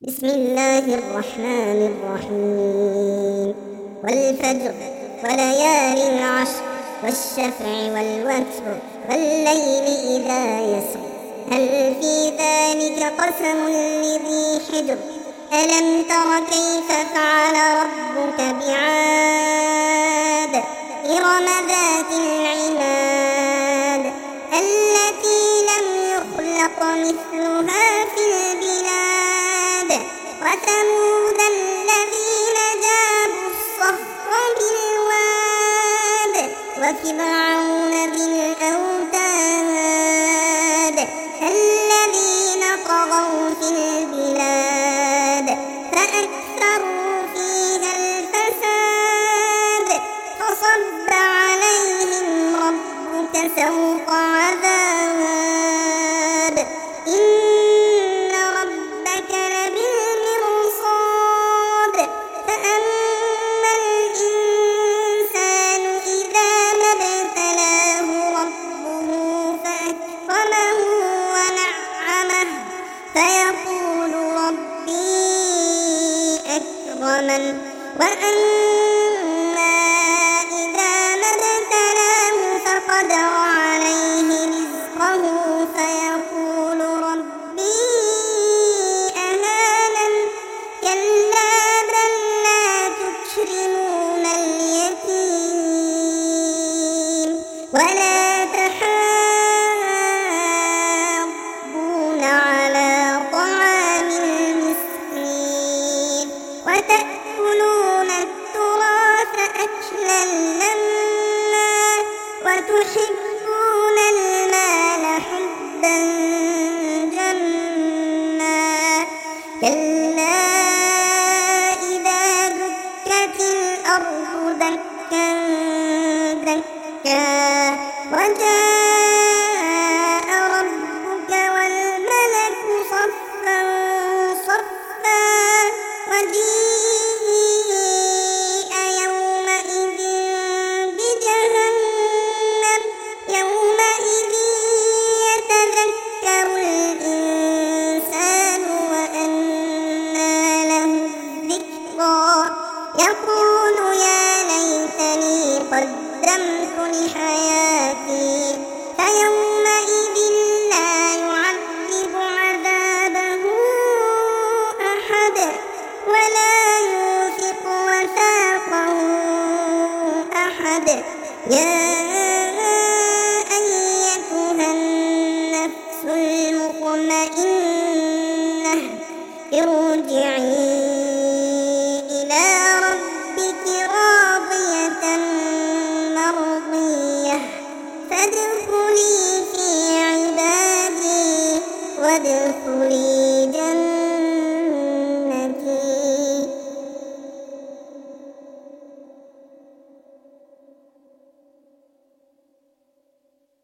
بسم الله الرحمن الرحيم والفجر وليال عشر والشفع والوتر والليل إذا يسر هل في ذلك قسم لذي حجر ألم تر كيف فعل ربك بعاد إرم ذات العماد التي لم يخلق مثلها في البلاد وثمود الذين جابوا الصخر بالواد وفرعون ذي الأوتاد الذين طغوا في البلاد فأكثروا فيها الفساد فصب عليهم ربك سوط عذاب إن ربك لبالمرصاد فأما الإنسان إذا ما ابتلاه ربه فأكرمه ونعمه فيقول ربي أكرمن وأما إذا ما ابتلاه فقدر عليه رزقه فيقول ربي أهانن كلا بل لا تكرمون اليتيم ولا تحاضون على طعام المسكين وتأكلون التراث أكلا لما وتحبون المال حبا جما كلا إذا دكت الأرض دكا دكا وجاء ربك والملك صفا صفا وجيء يومئذ بجهنم يومئذ يتذكر الإنسان وأنى له الذكرى يقول يا ليتني قدمت لحياتي فيومئذ لا يعذب عذابه أحد ولا يوثق وثاقه أحد يا أيتها النفس المطمئنة ارجعي إلى ربك راضية مرضية فادخلي في عبادي وادخلي